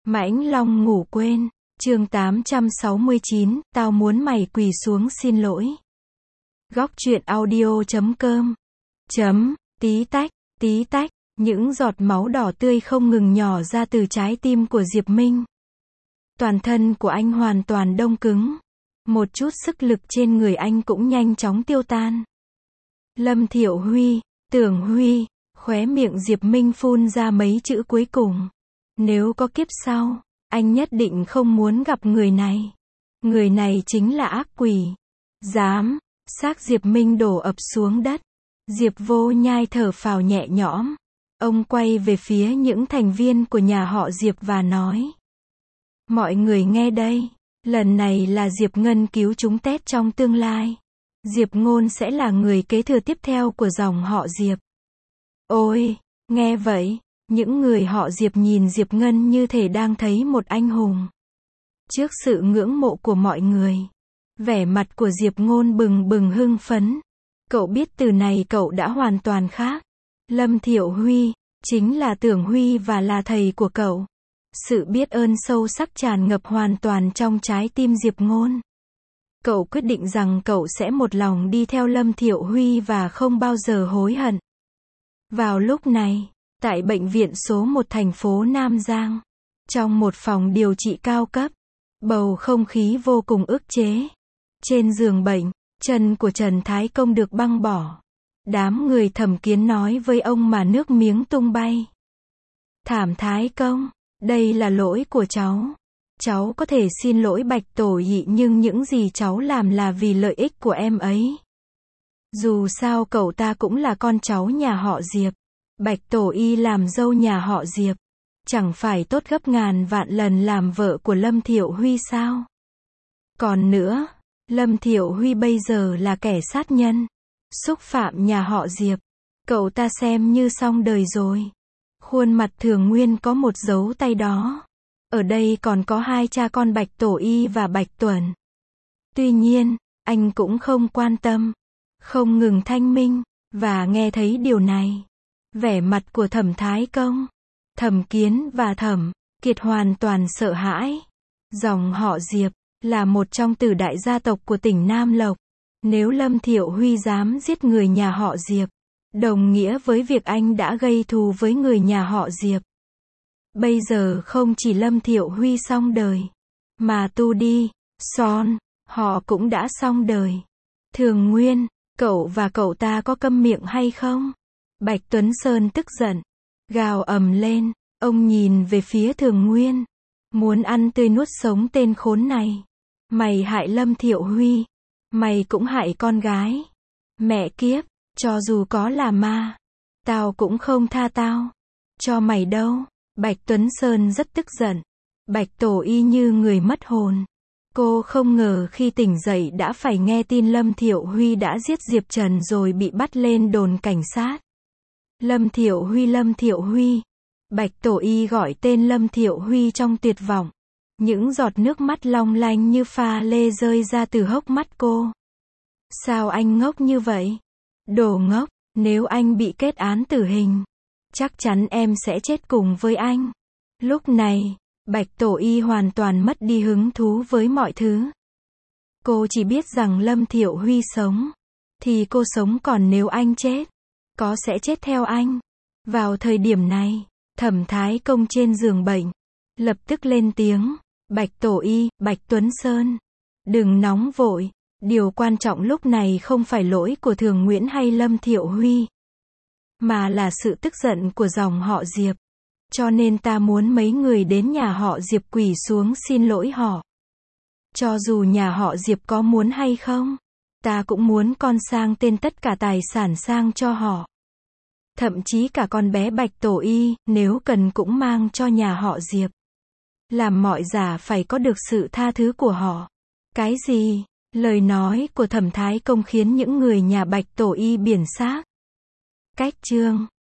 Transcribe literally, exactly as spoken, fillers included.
Mãnh Long ngủ quên, chương tám trăm sáu mươi chín, tao muốn mày quỳ xuống xin lỗi. Góc truyện audio chấm com. Chấm, tí tách, tí tách, những giọt máu đỏ tươi không ngừng nhỏ ra từ trái tim của Diệp Minh. Toàn thân của anh hoàn toàn đông cứng. Một chút sức lực trên người anh cũng nhanh chóng tiêu tan. Lâm Thiệu Huy, Tưởng Huy, khóe miệng Diệp Minh phun ra mấy chữ cuối cùng. Nếu có kiếp sau, anh nhất định không muốn gặp người này. Người này chính là ác quỷ. Dám, xác Diệp Minh đổ ập xuống đất. Diệp Vô Nhai thở phào nhẹ nhõm. Ông quay về phía những thành viên của nhà họ Diệp và nói. Mọi người nghe đây, lần này là Diệp Ngân cứu chúng tét trong tương lai. Diệp Ngôn sẽ là người kế thừa tiếp theo của dòng họ Diệp. Ôi, nghe vậy, những người họ Diệp nhìn Diệp Ngân như thể đang thấy một anh hùng. Trước sự ngưỡng mộ của mọi người, vẻ mặt của Diệp Ngôn bừng bừng hưng phấn. Cậu biết từ này cậu đã hoàn toàn khác. Lâm Thiệu Huy, chính là Tưởng Huy và là thầy của cậu. Sự biết ơn sâu sắc tràn ngập hoàn toàn trong trái tim Diệp Ngôn. Cậu quyết định rằng cậu sẽ một lòng đi theo Lâm Thiệu Huy và không bao giờ hối hận. Vào lúc này, tại bệnh viện số một thành phố Nam Giang, trong một phòng điều trị cao cấp, bầu không khí vô cùng ức chế. Trên giường bệnh, chân của Trần Thái Công được băng bỏ. Đám người Thẩm Kiến nói với ông mà nước miếng tung bay. Thảm Thái Công, đây là lỗi của cháu. Cháu có thể xin lỗi Bạch Tổ Ị nhưng những gì cháu làm là vì lợi ích của em ấy. Dù sao cậu ta cũng là con cháu nhà họ Diệp. Bạch Tổ Y làm dâu nhà họ Diệp, chẳng phải tốt gấp ngàn vạn lần làm vợ của Lâm Thiệu Huy sao? Còn nữa, Lâm Thiệu Huy bây giờ là kẻ sát nhân, xúc phạm nhà họ Diệp. Cậu ta xem như xong đời rồi. Khuôn mặt Thường Nguyên có một dấu tay đó. Ở đây còn có hai cha con Bạch Tổ Y và Bạch Tuẩn. Tuy nhiên, anh cũng không quan tâm, không ngừng thanh minh, và nghe thấy điều này. Vẻ mặt của Thẩm Thái Công, Thẩm Kiến và Thẩm Kiệt hoàn toàn sợ hãi. Dòng họ Diệp là một trong tứ đại gia tộc của tỉnh Nam Lộc. Nếu Lâm Thiệu Huy dám giết người nhà họ Diệp, đồng nghĩa với việc anh đã gây thù với người nhà họ Diệp. Bây giờ không chỉ Lâm Thiệu Huy xong đời, mà Tu Đi, Son, họ cũng đã xong đời. Thường Nguyên, cậu và cậu ta có câm miệng hay không? Bạch Tuấn Sơn tức giận, gào ầm lên, ông nhìn về phía Thường Nguyên, muốn ăn tươi nuốt sống tên khốn này. Mày hại Lâm Thiệu Huy, mày cũng hại con gái. Mẹ kiếp, cho dù có là ma, tao cũng không tha tao cho mày đâu. Bạch Tuấn Sơn rất tức giận. Bạch Tổ Y như người mất hồn. Cô không ngờ khi tỉnh dậy đã phải nghe tin Lâm Thiệu Huy đã giết Diệp Trần rồi bị bắt lên đồn cảnh sát. Lâm Thiệu Huy, Lâm Thiệu Huy. Bạch Tổ Y gọi tên Lâm Thiệu Huy trong tuyệt vọng. Những giọt nước mắt long lanh như pha lê rơi ra từ hốc mắt cô. Sao anh ngốc như vậy? Đồ ngốc, nếu anh bị kết án tử hình, chắc chắn em sẽ chết cùng với anh. Lúc này, Bạch Tổ Y hoàn toàn mất đi hứng thú với mọi thứ. Cô chỉ biết rằng Lâm Thiệu Huy sống, thì cô sống, còn nếu anh chết, có sẽ chết theo anh. Vào thời điểm này, Thẩm Thái Công trên giường bệnh lập tức lên tiếng. Bạch Tổ Y, Bạch Tuấn Sơn, đừng nóng vội. Điều quan trọng lúc này không phải lỗi của Thường Nguyễn hay Lâm Thiệu Huy, mà là sự tức giận của dòng họ Diệp. Cho nên ta muốn mấy người đến nhà họ Diệp quỳ xuống xin lỗi họ. Cho dù nhà họ Diệp có muốn hay không, ta cũng muốn con sang tên tất cả tài sản sang cho họ. Thậm chí cả con bé Bạch Tổ Y, nếu cần cũng mang cho nhà họ Diệp. Làm mọi giả phải có được sự tha thứ của họ. Cái gì? Lời nói của Thẩm Thái Công khiến những người nhà Bạch Tổ Y biển xác. Cách chương